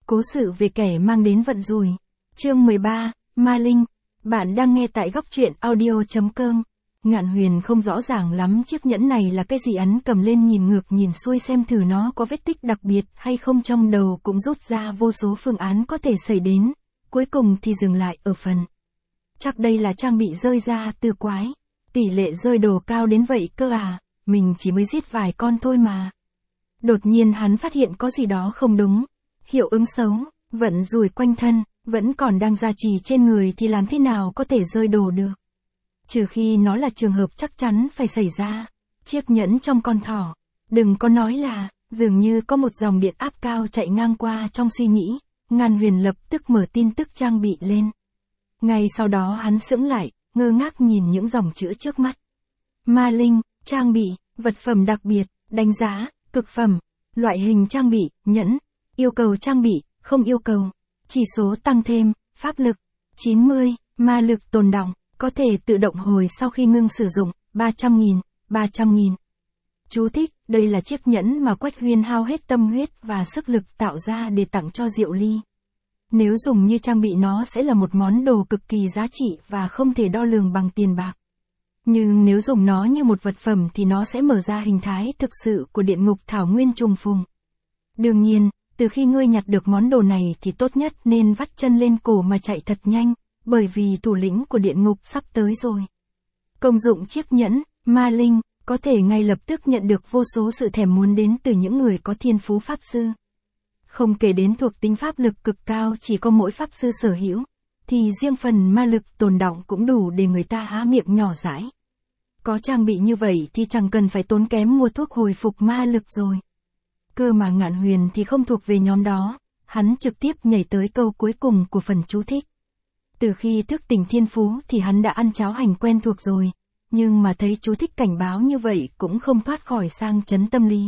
Cố sự về kẻ mang đến vận rủi. Chương 13, Ma Linh. Bạn đang nghe tại góc truyện audio.com. Ngạn Huyền không rõ ràng lắm chiếc nhẫn này là cái gì, hắn cầm lên nhìn ngược nhìn xuôi xem thử nó có vết tích đặc biệt hay không, trong đầu cũng rút ra vô số phương án có thể xảy đến, cuối cùng thì dừng lại ở phần. Chắc đây là trang bị rơi ra từ quái. Tỷ lệ rơi đồ cao đến vậy cơ à, mình chỉ mới giết vài con thôi mà. Đột nhiên hắn phát hiện có gì đó không đúng. Hiệu ứng xấu, vận rủi quanh thân, vẫn còn đang gia trì trên người thì làm thế nào có thể rơi đồ được. Trừ khi nó là trường hợp chắc chắn phải xảy ra. Chiếc nhẫn trong con thỏ. Đừng có nói là, dường như có một dòng điện áp cao chạy ngang qua trong suy nghĩ. Ngạn Huyền lập tức mở tin tức trang bị lên. Ngay sau đó hắn sững lại, ngơ ngác nhìn những dòng chữ trước mắt. Ma Linh, trang bị, vật phẩm đặc biệt, đánh giá, cực phẩm, loại hình trang bị, nhẫn, yêu cầu trang bị, không yêu cầu, chỉ số tăng thêm, pháp lực, 90, ma lực tồn đọng, có thể tự động hồi sau khi ngưng sử dụng, 300.000, 300.000. Chú thích, đây là chiếc nhẫn mà Quách Huyên hao hết tâm huyết và sức lực tạo ra để tặng cho Diệu Ly. Nếu dùng như trang bị nó sẽ là một món đồ cực kỳ giá trị và không thể đo lường bằng tiền bạc. Nhưng nếu dùng nó như một vật phẩm thì nó sẽ mở ra hình thái thực sự của địa ngục thảo nguyên trùng phùng. Đương nhiên, từ khi ngươi nhặt được món đồ này thì tốt nhất nên vắt chân lên cổ mà chạy thật nhanh, bởi vì thủ lĩnh của địa ngục sắp tới rồi. Công dụng chiếc nhẫn, Ma Linh, có thể ngay lập tức nhận được vô số sự thèm muốn đến từ những người có thiên phú pháp sư. Không kể đến thuộc tính pháp lực cực cao chỉ có mỗi pháp sư sở hữu, thì riêng phần ma lực tồn đọng cũng đủ để người ta há miệng nhỏ dãi. Có trang bị như vậy thì chẳng cần phải tốn kém mua thuốc hồi phục ma lực rồi. Cơ mà Ngạn Huyền thì không thuộc về nhóm đó, hắn trực tiếp nhảy tới câu cuối cùng của phần chú thích. Từ khi thức tỉnh thiên phú thì hắn đã ăn cháo hành quen thuộc rồi, nhưng mà thấy chú thích cảnh báo như vậy cũng không thoát khỏi sang chấn tâm lý.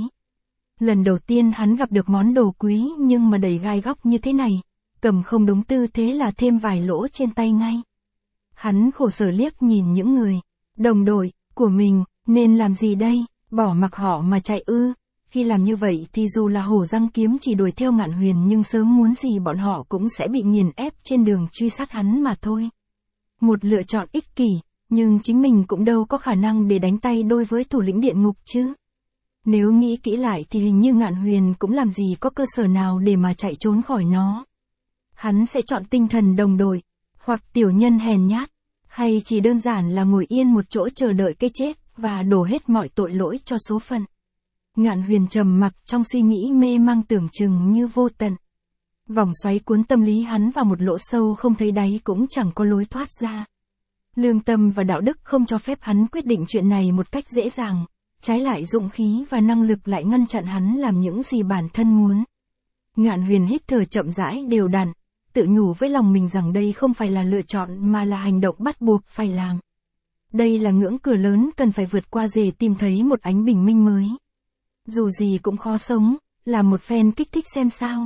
Lần đầu tiên hắn gặp được món đồ quý nhưng mà đầy gai góc như thế này, cầm không đúng tư thế là thêm vài lỗ trên tay ngay. Hắn khổ sở liếc nhìn những người, đồng đội, của mình, nên làm gì đây, bỏ mặc họ mà chạy ư. Khi làm như vậy thì dù là hổ răng kiếm chỉ đuổi theo Ngạn Huyền nhưng sớm muốn gì bọn họ cũng sẽ bị nghiền ép trên đường truy sát hắn mà thôi. Một lựa chọn ích kỷ, nhưng chính mình cũng đâu có khả năng để đánh tay đôi với thủ lĩnh địa ngục chứ. Nếu nghĩ kỹ lại thì hình như Ngạn Huyền cũng làm gì có cơ sở nào để mà chạy trốn khỏi nó. Hắn sẽ chọn tinh thần đồng đội, hoặc tiểu nhân hèn nhát, hay chỉ đơn giản là ngồi yên một chỗ chờ đợi cái chết và đổ hết mọi tội lỗi cho số phận. Ngạn Huyền trầm mặc trong suy nghĩ mê mang tưởng chừng như vô tận. Vòng xoáy cuốn tâm lý hắn vào một lỗ sâu không thấy đáy cũng chẳng có lối thoát ra. Lương tâm và đạo đức không cho phép hắn quyết định chuyện này một cách dễ dàng, trái lại dũng khí và năng lực lại ngăn chặn hắn làm những gì bản thân muốn. Ngạn Huyền hít thở chậm rãi đều đặn, tự nhủ với lòng mình rằng đây không phải là lựa chọn mà là hành động bắt buộc phải làm. Đây là ngưỡng cửa lớn cần phải vượt qua để tìm thấy một ánh bình minh mới. Dù gì cũng khó sống, làm một phen kích thích xem sao.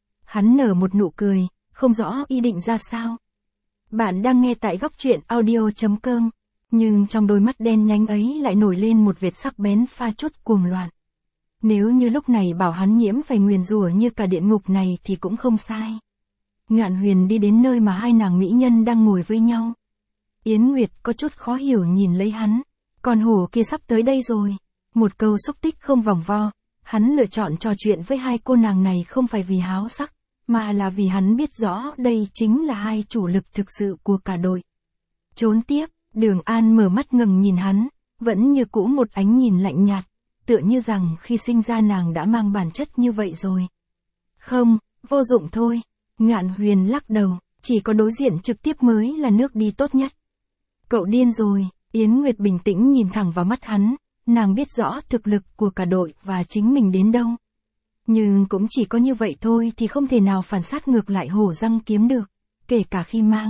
Hắn nở một nụ cười, không rõ ý định ra sao. Bạn đang nghe tại góc truyện audio.com, nhưng trong đôi mắt đen nhánh ấy lại nổi lên một vệt sắc bén pha chút cuồng loạn. Nếu như lúc này bảo hắn nhiễm phải nguyền rủa như cả địa ngục này thì cũng không sai. Ngạn Huyền đi đến nơi mà hai nàng mỹ nhân đang ngồi với nhau. Yến Nguyệt có chút khó hiểu nhìn lấy hắn, con hổ kia sắp tới đây rồi. Một câu xúc tích không vòng vo, hắn lựa chọn trò chuyện với hai cô nàng này không phải vì háo sắc, mà là vì hắn biết rõ đây chính là hai chủ lực thực sự của cả đội. Trốn tiếp, Đường An mở mắt ngừng nhìn hắn, vẫn như cũ một ánh nhìn lạnh nhạt, tựa như rằng khi sinh ra nàng đã mang bản chất như vậy rồi. Không, vô dụng thôi. Ngạn Huyền lắc đầu, chỉ có đối diện trực tiếp mới là nước đi tốt nhất. Cậu điên rồi, Yến Nguyệt bình tĩnh nhìn thẳng vào mắt hắn, nàng biết rõ thực lực của cả đội và chính mình đến đâu. Nhưng cũng chỉ có như vậy thôi thì không thể nào phản sát ngược lại hổ răng kiếm được, kể cả khi mang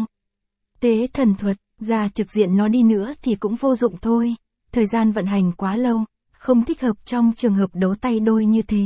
tế thần thuật ra trực diện nó đi nữa thì cũng vô dụng thôi, thời gian vận hành quá lâu, không thích hợp trong trường hợp đấu tay đôi như thế.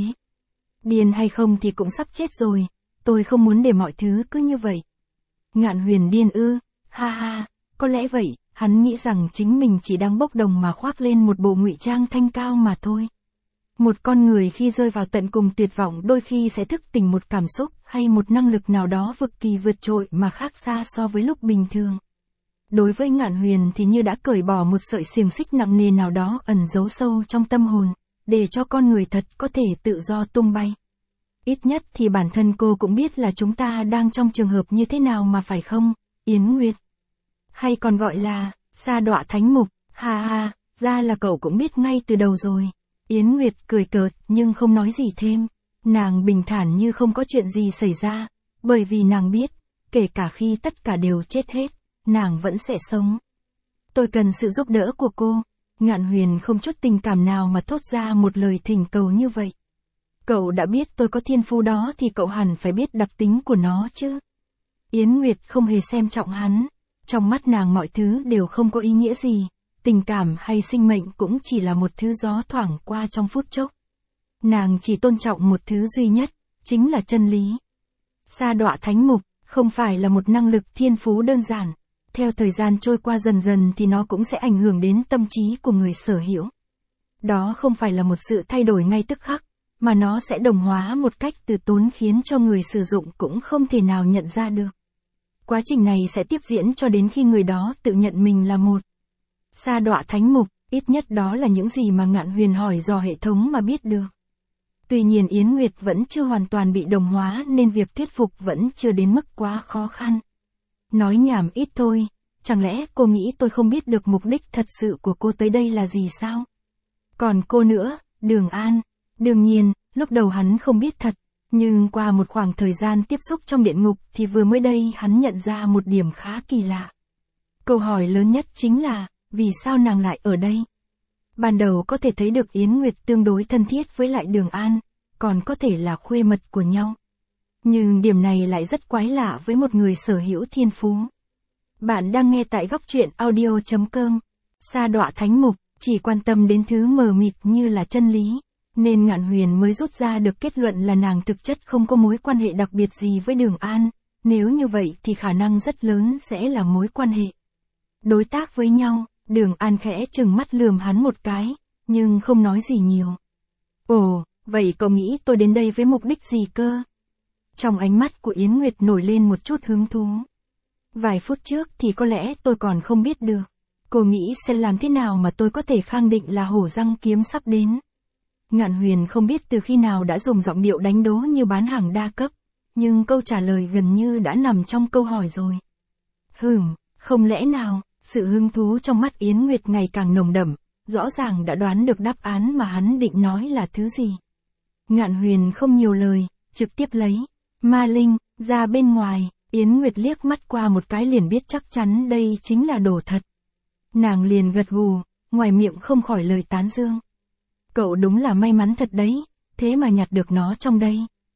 Điên hay không thì cũng sắp chết rồi, tôi không muốn để mọi thứ cứ như vậy. Ngạn Huyền điên ư, ha ha, có lẽ vậy, hắn nghĩ rằng chính mình chỉ đang bốc đồng mà khoác lên một bộ ngụy trang thanh cao mà thôi. Một con người khi rơi vào tận cùng tuyệt vọng đôi khi sẽ thức tỉnh một cảm xúc hay một năng lực nào đó cực kỳ vượt trội mà khác xa so với lúc bình thường. Đối với Ngạn Huyền thì như đã cởi bỏ một sợi xiềng xích nặng nề nào đó ẩn giấu sâu trong tâm hồn, để cho con người thật có thể tự do tung bay. Ít nhất thì bản thân cô cũng biết là chúng ta đang trong trường hợp như thế nào mà phải không, Yến Nguyệt? Hay còn gọi là, sa đọa thánh mục, ha ha, ra là cậu cũng biết ngay từ đầu rồi. Yến Nguyệt cười cợt nhưng không nói gì thêm. Nàng bình thản như không có chuyện gì xảy ra, bởi vì nàng biết, kể cả khi tất cả đều chết hết, nàng vẫn sẽ sống. Tôi cần sự giúp đỡ của cô. Ngạn Huyền không chút tình cảm nào mà thốt ra một lời thỉnh cầu như vậy. Cậu đã biết tôi có thiên phú đó thì cậu hẳn phải biết đặc tính của nó chứ. Yến Nguyệt không hề xem trọng hắn. Trong mắt nàng mọi thứ đều không có ý nghĩa gì. Tình cảm hay sinh mệnh cũng chỉ là một thứ gió thoảng qua trong phút chốc. Nàng chỉ tôn trọng một thứ duy nhất, chính là chân lý. Sa đọa thánh mục, không phải là một năng lực thiên phú đơn giản. Theo thời gian trôi qua dần dần thì nó cũng sẽ ảnh hưởng đến tâm trí của người sở hữu. Đó không phải là một sự thay đổi ngay tức khắc, mà nó sẽ đồng hóa một cách từ tốn khiến cho người sử dụng cũng không thể nào nhận ra được. Quá trình này sẽ tiếp diễn cho đến khi người đó tự nhận mình là một sa đọa thánh mục, ít nhất đó là những gì mà Ngạn Huyền hỏi dò hệ thống mà biết được. Tuy nhiên Yến Nguyệt vẫn chưa hoàn toàn bị đồng hóa nên việc thuyết phục vẫn chưa đến mức quá khó khăn. Nói nhảm ít thôi, chẳng lẽ cô nghĩ tôi không biết được mục đích thật sự của cô tới đây là gì sao? Còn cô nữa, Đường An, đương nhiên, lúc đầu hắn không biết thật, nhưng qua một khoảng thời gian tiếp xúc trong địa ngục thì vừa mới đây hắn nhận ra một điểm khá kỳ lạ. Câu hỏi lớn nhất chính là, vì sao nàng lại ở đây? Ban đầu có thể thấy được Yến Nguyệt tương đối thân thiết với lại Đường An, còn có thể là khuê mật của nhau. Nhưng điểm này lại rất quái lạ với một người sở hữu thiên phú. Bạn đang nghe tại góc truyện audio.com. Sa đọa thánh mục, chỉ quan tâm đến thứ mờ mịt như là chân lý, nên Ngạn Huyền mới rút ra được kết luận là nàng thực chất không có mối quan hệ đặc biệt gì với Đường An, nếu như vậy thì khả năng rất lớn sẽ là mối quan hệ đối tác với nhau. Đường An khẽ chừng mắt lườm hắn một cái, nhưng không nói gì nhiều. Ồ, vậy cậu nghĩ tôi đến đây với mục đích gì cơ? Trong ánh mắt của Yến Nguyệt nổi lên một chút hứng thú. Vài phút trước thì có lẽ tôi còn không biết được. Cô nghĩ sẽ làm thế nào mà tôi có thể khẳng định là hổ răng kiếm sắp đến? Ngạn Huyền không biết từ khi nào đã dùng giọng điệu đánh đố như bán hàng đa cấp, nhưng câu trả lời gần như đã nằm trong câu hỏi rồi. Không lẽ nào? Sự hứng thú trong mắt Yến Nguyệt ngày càng nồng đậm, rõ ràng đã đoán được đáp án mà hắn định nói là thứ gì. Ngạn Huyền không nhiều lời, trực tiếp lấy ma linh ra bên ngoài. Yến Nguyệt liếc mắt qua một cái liền biết chắc chắn đây chính là đồ thật. Nàng liền gật gù, ngoài miệng không khỏi lời tán dương. Cậu đúng là may mắn thật đấy, thế mà nhặt được nó trong đây.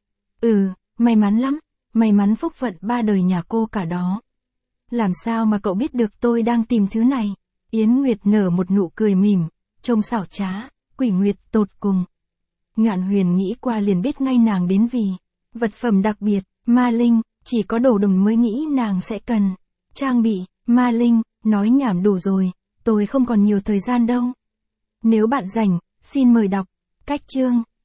May mắn lắm, may mắn phúc phận ba đời nhà cô cả đó. Làm sao mà cậu biết được tôi đang tìm thứ này? Yến Nguyệt nở một nụ cười mỉm, trông xảo trá, quỷ nguyệt tột cùng. Ngạn Huyền nghĩ qua liền biết ngay nàng đến vì vật phẩm đặc biệt, ma linh, chỉ có đồ đồng mới nghĩ nàng sẽ cần. Trang bị, ma linh, nói nhảm đủ rồi, tôi không còn nhiều thời gian đâu. Nếu bạn rảnh, xin mời đọc cách chương.